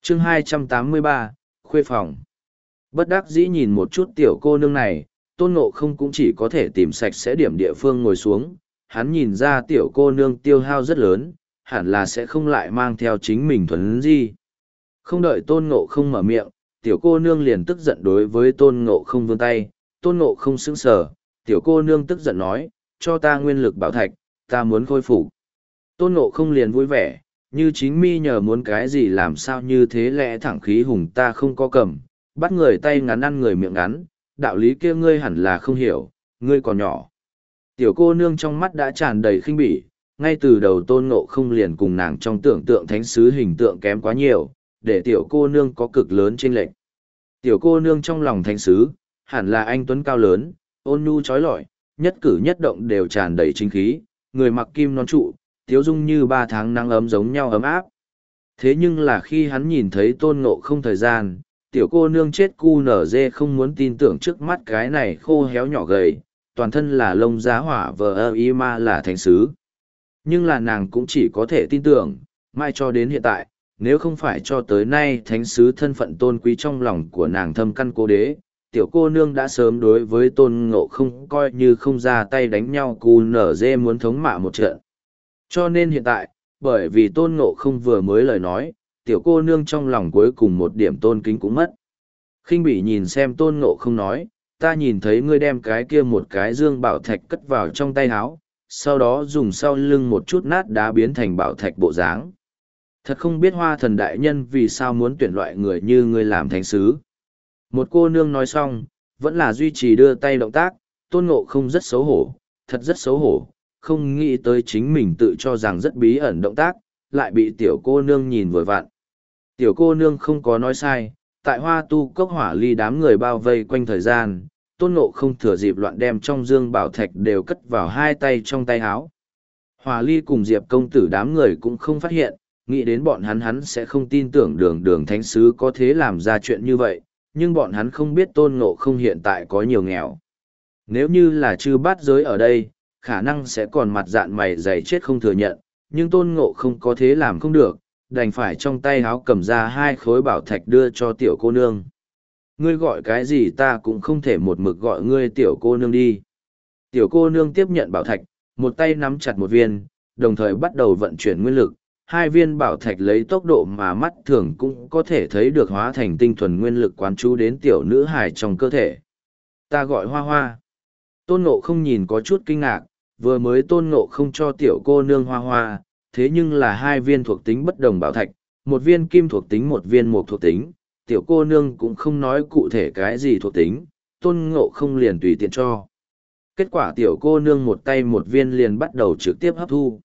chương 283, khuê phòng. Bất đắc dĩ nhìn một chút tiểu cô nương này, Tôn Ngộ không cũng chỉ có thể tìm sạch sẽ điểm địa phương ngồi xuống. Hắn nhìn ra tiểu cô nương tiêu hao rất lớn, hẳn là sẽ không lại mang theo chính mình thuần di. Không đợi Tôn Ngộ không mở miệng, tiểu cô nương liền tức giận đối với Tôn Ngộ không vươn tay. Tôn Ngộ không sững sờ, tiểu cô nương tức giận nói, cho ta nguyên lực bảo thạch, ta muốn khôi phục. Tôn Ngộ không liền vui vẻ, như chính mi nhờ muốn cái gì làm sao như thế lẽ thẳng khí hùng ta không có cầm, bắt người tay ngắn ăn người miệng ngắn, đạo lý kia ngươi hẳn là không hiểu, ngươi còn nhỏ. Tiểu cô nương trong mắt đã tràn đầy khinh bỉ, ngay từ đầu Tôn Ngộ không liền cùng nàng trong tưởng tượng thánh sứ hình tượng kém quá nhiều, để tiểu cô nương có cực lớn chênh lệch. Tiểu cô nương trong lòng thánh sứ, hẳn là anh tuấn cao lớn, ôn nhu trói lọi, nhất cử nhất động đều tràn đầy chính khí, người mặc kim nón trụ, tiếu dung như 3 tháng nắng ấm giống nhau ấm áp. Thế nhưng là khi hắn nhìn thấy Tôn Ngộ không thời gian, tiểu cô nương chết cu nở dê không muốn tin tưởng trước mắt cái này khô héo nhỏ gầy, toàn thân là lông giá hỏa vờ ơ y ma là thánh sứ. Nhưng là nàng cũng chỉ có thể tin tưởng, mai cho đến hiện tại, nếu không phải cho tới nay thánh sứ thân phận tôn quý trong lòng của nàng thâm căn cố đế, tiểu cô nương đã sớm đối với Tôn Ngộ không coi như không ra tay đánh nhau cu nở dê muốn thống mạ một trận. Cho nên hiện tại, bởi vì Tôn Ngộ không vừa mới lời nói, tiểu cô nương trong lòng cuối cùng một điểm tôn kính cũng mất. Khinh bỉ nhìn xem Tôn Ngộ không nói, ta nhìn thấy ngươi đem cái kia một cái dương bảo thạch cất vào trong tay áo, sau đó dùng sau lưng một chút nát đá biến thành bảo thạch bộ dáng. Thật không biết Hoa Thần đại nhân vì sao muốn tuyển loại người như ngươi làm thánh sứ. Một cô nương nói xong, vẫn là duy trì đưa tay động tác, Tôn Ngộ không rất xấu hổ, thật rất xấu hổ, không nghĩ tới chính mình tự cho rằng rất bí ẩn động tác, lại bị tiểu cô nương nhìn vội vặn. Tiểu cô nương không có nói sai, tại Hoa Tu Cốc Hỏa Ly đám người bao vây quanh thời gian, Tôn Ngộ không thừa dịp loạn đem trong dương bảo thạch đều cất vào 2 tay trong tay áo. Hỏa Ly cùng Diệp công tử đám người cũng không phát hiện, nghĩ đến bọn hắn sẽ không tin tưởng đường thánh sứ có thế làm ra chuyện như vậy, nhưng bọn hắn không biết Tôn Ngộ không hiện tại có nhiều nghèo. Nếu như là chư bát giới ở đây, khả năng sẽ còn mặt dạn mày dày chết không thừa nhận, nhưng Tôn Ngộ không có thế làm không được, đành phải trong tay háo cầm ra 2 khối bảo thạch đưa cho tiểu cô nương. Ngươi gọi cái gì ta cũng không thể một mực gọi ngươi tiểu cô nương đi. Tiểu cô nương tiếp nhận bảo thạch, một tay nắm chặt một viên, đồng thời bắt đầu vận chuyển nguyên lực. 2 viên bảo thạch lấy tốc độ mà mắt thường cũng có thể thấy được hóa thành tinh thuần nguyên lực quán chú đến tiểu nữ hài trong cơ thể. Ta gọi Hoa Hoa. Tôn Ngộ không nhìn có chút kinh ngạc, vừa mới Tôn Ngộ không cho tiểu cô nương Hoa Hoa, thế nhưng là 2 viên thuộc tính bất đồng bảo thạch, một viên kim thuộc tính một viên mộc thuộc tính, tiểu cô nương cũng không nói cụ thể cái gì thuộc tính, Tôn Ngộ không liền tùy tiện cho. Kết quả tiểu cô nương một tay một viên liền bắt đầu trực tiếp hấp thu.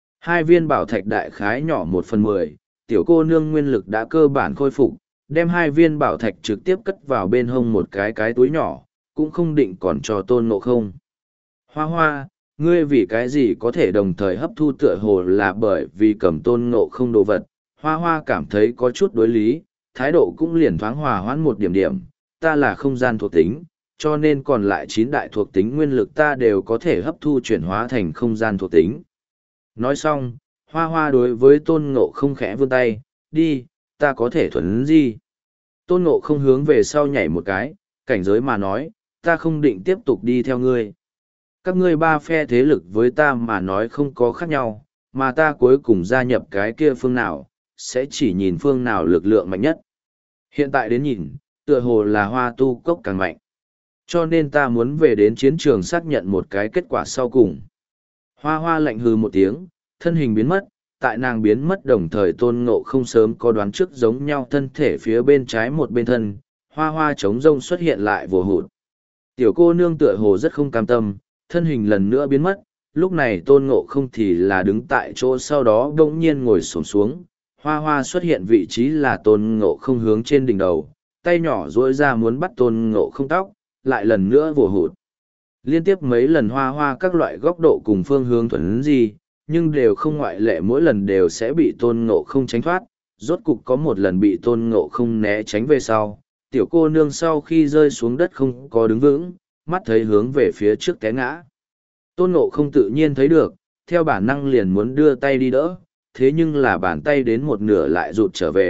2 viên bảo thạch đại khái nhỏ 1/10, tiểu cô nương nguyên lực đã cơ bản khôi phục, đem 2 viên bảo thạch trực tiếp cất vào bên hông một cái túi nhỏ, cũng không định còn cho Tôn Ngộ không. Hoa Hoa, ngươi vì cái gì có thể đồng thời hấp thu tựa hồ là bởi vì cầm Tôn Ngộ không đồ vật. Hoa Hoa cảm thấy có chút đối lý, thái độ cũng liền thoáng hòa hoãn một điểm, ta là không gian thuộc tính, cho nên còn lại 9 đại thuộc tính nguyên lực ta đều có thể hấp thu chuyển hóa thành không gian thuộc tính. Nói xong, Hoa Hoa đối với Tôn Ngộ không khẽ vươn tay, đi, ta có thể thuần gì. Tôn Ngộ không hướng về sau nhảy một cái, cảnh giới mà nói, ta không định tiếp tục đi theo ngươi. Các ngươi 3 phe thế lực với ta mà nói không có khác nhau, mà ta cuối cùng gia nhập cái kia phương nào, sẽ chỉ nhìn phương nào lực lượng mạnh nhất. Hiện tại đến nhìn, tựa hồ là Hoa Tu Cốc càng mạnh. Cho nên ta muốn về đến chiến trường xác nhận một cái kết quả sau cùng. Hoa Hoa lạnh hừ một tiếng, thân hình biến mất, tại nàng biến mất đồng thời Tôn Ngộ không sớm có đoán trước giống nhau thân thể phía bên trái một bên thân, Hoa Hoa trống rông xuất hiện lại vồ hụt. Tiểu cô nương tựa hồ rất không cam tâm, thân hình lần nữa biến mất, lúc này Tôn Ngộ không thì là đứng tại chỗ sau đó bỗng nhiên ngồi xổm xuống. Hoa Hoa xuất hiện vị trí là Tôn Ngộ không hướng trên đỉnh đầu, tay nhỏ duỗi ra muốn bắt Tôn Ngộ không tóc, lại lần nữa vồ hụt. Liên tiếp mấy lần Hoa Hoa các loại góc độ cùng phương hướng thuần gì, nhưng đều không ngoại lệ mỗi lần đều sẽ bị Tôn Ngộ không tránh thoát, rốt cục có một lần bị Tôn Ngộ không né tránh về sau. Tiểu cô nương sau khi rơi xuống đất không có đứng vững, mắt thấy hướng về phía trước té ngã. Tôn Ngộ không tự nhiên thấy được, theo bản năng liền muốn đưa tay đi đỡ, thế nhưng là bàn tay đến một nửa lại rụt trở về,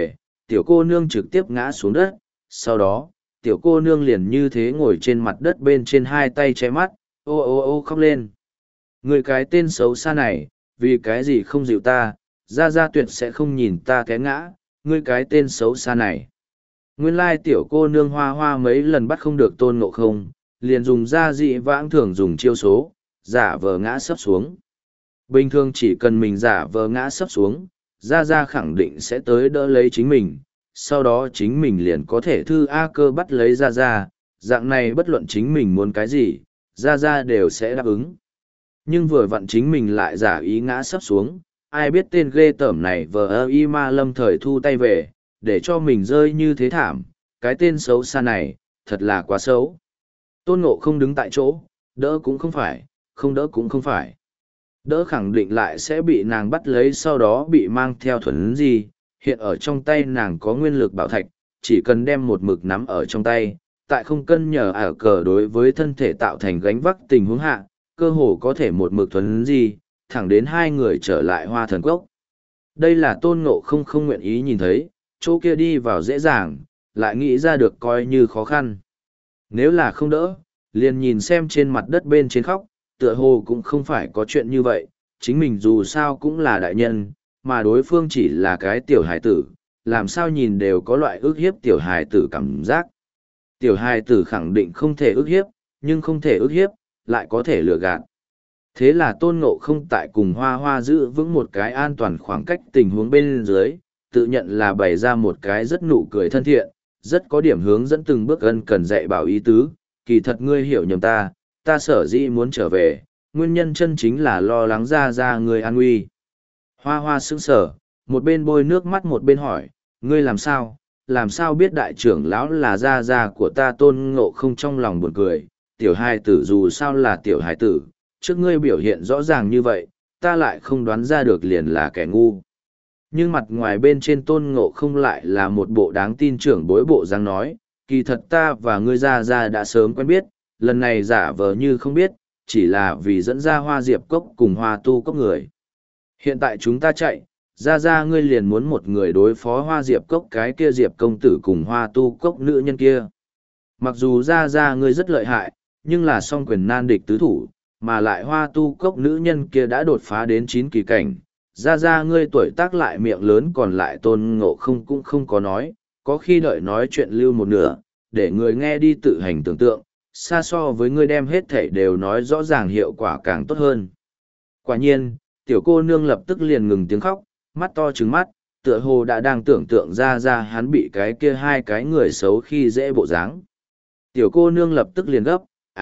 tiểu cô nương trực tiếp ngã xuống đất, sau đó, tiểu cô nương liền như thế ngồi trên mặt đất bên trên hai tay che mắt, ô ô ô khóc lên. Người cái tên xấu xa này, vì cái gì không dịu ta, Gia Gia tuyệt sẽ không nhìn ta té ngã, ngươi cái tên xấu xa này. Nguyên lai tiểu cô nương hoa hoa mấy lần bắt không được Tôn Ngộ Không, liền dùng ra dị vãng thường dùng chiêu số, giả vờ ngã sấp xuống. Bình thường chỉ cần mình giả vờ ngã sấp xuống, Gia Gia khẳng định sẽ tới đỡ lấy chính mình, sau đó chính mình liền có thể thư A Cơ bắt lấy Gia Gia, dạng này bất luận chính mình muốn cái gì, Gia Gia đều sẽ đáp ứng. Nhưng vừa vặn chính mình lại giả ý ngã sấp xuống, ai biết tên ghê tởm này vờ y ma lâm thời thu tay về, để cho mình rơi như thế thảm, cái tên xấu xa này, thật là quá xấu. Tôn Ngộ không đứng tại chỗ, đỡ cũng không phải, không đỡ cũng không phải. Đỡ khẳng định lại sẽ bị nàng bắt lấy sau đó bị mang theo thuần gì, hiện ở trong tay nàng có nguyên lực bảo thạch, chỉ cần đem một mực nắm ở trong tay, tại không cân nhờ ảo cờ đối với thân thể tạo thành gánh vác tình huống hạ, cơ hồ có thể một mực thuần gì, thẳng đến hai người trở lại Hoa Thần Cốc. Đây là Tôn Ngộ không không nguyện ý nhìn thấy, chỗ kia đi vào dễ dàng, lại nghĩ ra được coi như khó khăn. Nếu là không đỡ, liền nhìn xem trên mặt đất bên trên khóc, tựa hồ cũng không phải có chuyện như vậy, chính mình dù sao cũng là đại nhân, mà đối phương chỉ là cái tiểu hài tử, làm sao nhìn đều có loại ức hiếp tiểu hài tử cảm giác. Tiểu hài tử khẳng định không thể ức hiếp, nhưng không thể ức hiếp, lại có thể lừa gạt. Thế là Tôn Ngộ không tại cùng Hoa Hoa giữ vững một cái an toàn khoảng cách tình huống bên dưới, tự nhận là bày ra một cái rất nụ cười thân thiện, rất có điểm hướng dẫn từng bước ân cần dạy bảo ý tứ, kỳ thật ngươi hiểu nhầm ta sở dĩ muốn trở về, nguyên nhân chân chính là lo lắng ra người an nguy. Hoa Hoa sững sờ, một bên bôi nước mắt một bên hỏi, ngươi làm sao biết đại trưởng lão là ra của ta? Tôn Ngộ không trong lòng buồn cười, tiểu hài tử dù sao là tiểu hài tử, trước ngươi biểu hiện rõ ràng như vậy, ta lại không đoán ra được liền là kẻ ngu. Nhưng mặt ngoài bên trên Tôn Ngộ không lại là một bộ đáng tin trưởng bối bộ dáng nói, kỳ thật ta và ngươi ra đã sớm quen biết, lần này giả vờ như không biết, chỉ là vì dẫn ra Hoa Diệp Cốc cùng Hoa Tu Cốc người. Hiện tại chúng ta chạy, ra ngươi liền muốn một người đối phó Hoa Diệp Cốc cái kia Diệp công tử cùng Hoa Tu Cốc nữ nhân kia. Mặc dù ra ngươi rất lợi hại, nhưng là song quyền nan địch tứ thủ, mà lại Hoa Tu Cốc nữ nhân kia đã đột phá đến 9 kỳ cảnh. Ra ngươi tuổi tác lại miệng lớn, còn lại Tôn Ngộ không cũng không có nói, có khi đợi nói chuyện lưu một nửa, để người nghe đi tự hành tưởng tượng, xa so với ngươi đem hết thảy đều nói rõ ràng hiệu quả càng tốt hơn. Quả nhiên, tiểu cô nương lập tức liền ngừng tiếng khóc, mắt to trừng mắt, tựa hồ đã đang tưởng tượng ra hắn bị cái kia hai cái người xấu khi dễ bộ dáng. Tiểu cô nương lập tức liền gấp,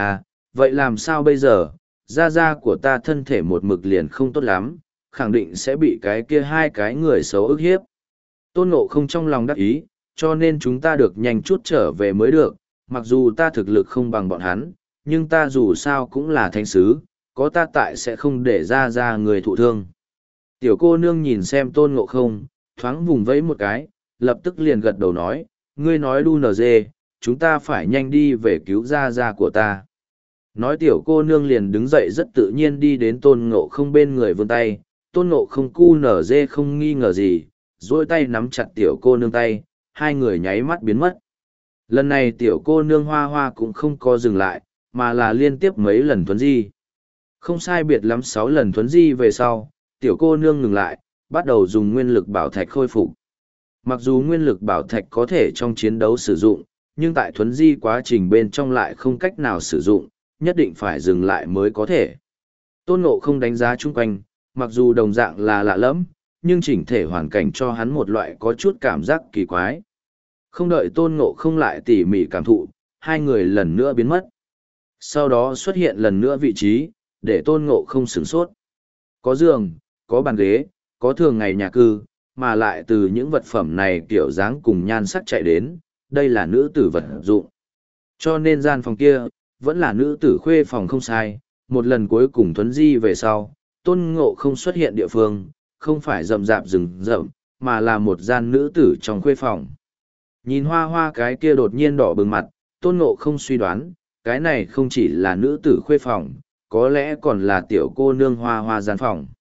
vậy làm sao bây giờ, ra của ta thân thể một mực liền không tốt lắm, khẳng định sẽ bị cái kia hai cái người xấu ức hiếp. Tôn Ngộ không trong lòng đắc ý, cho nên chúng ta được nhanh chút trở về mới được, mặc dù ta thực lực không bằng bọn hắn, nhưng ta dù sao cũng là thánh sứ, có ta tại sẽ không để ra người thụ thương. Tiểu cô nương nhìn xem Tôn Ngộ không, thoáng vùng vẫy một cái, lập tức liền gật đầu nói, ngươi nói đu nờ dê, chúng ta phải nhanh đi về cứu ra của ta. Nói tiểu cô nương liền đứng dậy rất tự nhiên đi đến Tôn Ngộ không bên người vươn tay, Tôn Ngộ không cu nở dê không nghi ngờ gì, duỗi tay nắm chặt tiểu cô nương tay, hai người nháy mắt biến mất. Lần này tiểu cô nương Hoa Hoa cũng không có dừng lại, mà là liên tiếp mấy lần thuấn di. Không sai biệt lắm 6 lần thuấn di về sau, tiểu cô nương ngừng lại, bắt đầu dùng nguyên lực bảo thạch khôi phục. Mặc dù nguyên lực bảo thạch có thể trong chiến đấu sử dụng, nhưng tại thuấn di quá trình bên trong lại không cách nào sử dụng, nhất định phải dừng lại mới có thể. Tôn Ngộ không đánh giá chung quanh, mặc dù đồng dạng là lạ lẫm, nhưng chỉnh thể hoàn cảnh cho hắn một loại có chút cảm giác kỳ quái. Không đợi Tôn Ngộ không lại tỉ mỉ cảm thụ, hai người lần nữa biến mất. Sau đó xuất hiện lần nữa vị trí, để Tôn Ngộ không sửng sốt. Có giường, có bàn ghế, có thường ngày nhà cư, mà lại từ những vật phẩm này kiểu dáng cùng nhan sắc chạy đến, đây là nữ tử vật dụng. Cho nên gian phòng kia, vẫn là nữ tử khuê phòng không sai, một lần cuối cùng thuấn di về sau, Tôn Ngộ không xuất hiện địa phương, không phải rậm rạp rừng rậm, mà là một gian nữ tử trong khuê phòng. Nhìn Hoa Hoa cái kia đột nhiên đỏ bừng mặt, Tôn Ngộ không suy đoán, cái này không chỉ là nữ tử khuê phòng, có lẽ còn là tiểu cô nương Hoa Hoa gian phòng.